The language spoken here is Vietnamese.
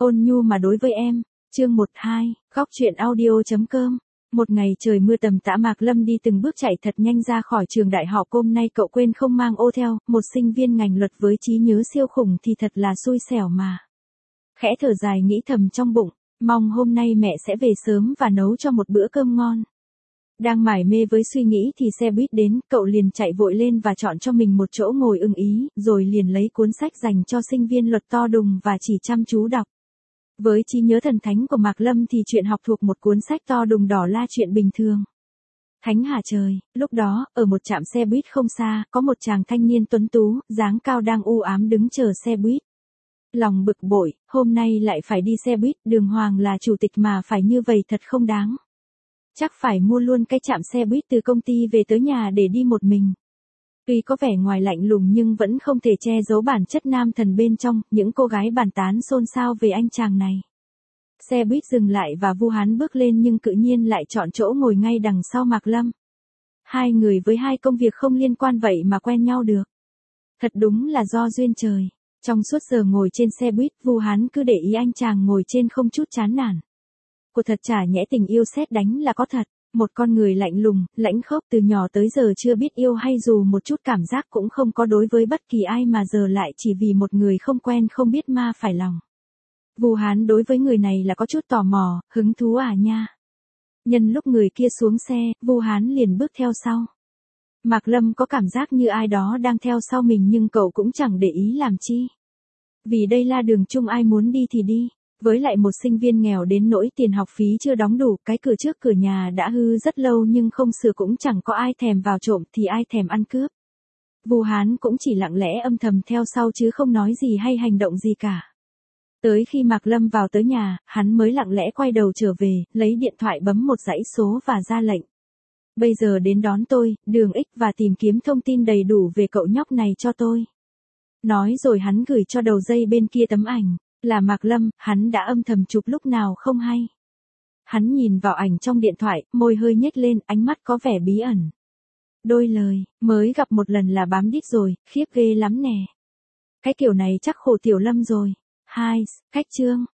Ôn nhu mà đối với em. Chương 12, góc truyện audio.com. Một ngày trời mưa tầm tã, Mạc Lâm đi từng bước chạy thật nhanh ra khỏi trường đại học. Hôm nay cậu quên không mang ô theo, một sinh viên ngành luật với trí nhớ siêu khủng thì thật là xui xẻo mà. Khẽ thở dài nghĩ thầm trong bụng, mong hôm nay mẹ sẽ về sớm và nấu cho một bữa cơm ngon. Đang mải mê với suy nghĩ thì xe buýt đến, cậu liền chạy vội lên và chọn cho mình một chỗ ngồi ưng ý, rồi liền lấy cuốn sách dành cho sinh viên luật to đùng và chỉ chăm chú đọc. Với trí nhớ thần thánh của Mạc Lâm thì chuyện học thuộc một cuốn sách to đùng đỏ là chuyện bình thường. Thánh hà trời, lúc đó, ở một trạm xe buýt không xa, có một chàng thanh niên tuấn tú, dáng cao đang u ám đứng chờ xe buýt. Lòng bực bội, hôm nay lại phải đi xe buýt, đường hoàng là chủ tịch mà phải như vậy thật không đáng. Chắc phải mua luôn cái trạm xe buýt từ công ty về tới nhà để đi một mình. Tuy có vẻ ngoài lạnh lùng nhưng vẫn không thể che giấu bản chất nam thần bên trong, những cô gái bàn tán xôn xao về anh chàng này. Xe buýt dừng lại và Vu Hán bước lên nhưng tự nhiên lại chọn chỗ ngồi ngay đằng sau Mạc Lâm. Hai người với hai công việc không liên quan vậy mà quen nhau được. Thật đúng là do duyên trời. Trong suốt giờ ngồi trên xe buýt, Vu Hán cứ để ý anh chàng ngồi trên không chút chán nản. Cô thật chả nhẽ tình yêu sét đánh là có thật. Một con người lạnh lùng, lãnh khốc từ nhỏ tới giờ chưa biết yêu hay dù một chút cảm giác cũng không có đối với bất kỳ ai mà giờ lại chỉ vì một người không quen không biết ma phải lòng. Vu Hán đối với người này là có chút tò mò, hứng thú à nha. Nhân lúc người kia xuống xe, Vu Hán liền bước theo sau. Mạc Lâm có cảm giác như ai đó đang theo sau mình nhưng cậu cũng chẳng để ý làm chi. Vì đây là đường chung, ai muốn đi thì đi. Với lại một sinh viên nghèo đến nỗi tiền học phí chưa đóng đủ, cái cửa trước cửa nhà đã hư rất lâu nhưng không sửa cũng chẳng có ai thèm vào trộm thì ai thèm ăn cướp. Vu Hán cũng chỉ lặng lẽ âm thầm theo sau chứ không nói gì hay hành động gì cả. Tới khi Mạc Lâm vào tới nhà, hắn mới lặng lẽ quay đầu trở về, lấy điện thoại bấm một dãy số và ra lệnh. Bây giờ đến đón tôi, đường X và tìm kiếm thông tin đầy đủ về cậu nhóc này cho tôi. Nói rồi hắn gửi cho đầu dây bên kia tấm ảnh. Là Mạc Lâm, hắn đã âm thầm chụp lúc nào không hay. Hắn nhìn vào ảnh trong điện thoại, môi hơi nhếch lên, ánh mắt có vẻ bí ẩn. Đôi lời, mới gặp một lần là bám đít rồi, khiếp ghê lắm nè. Cái kiểu này chắc khổ Tiểu Lâm rồi. Hai, cách chương.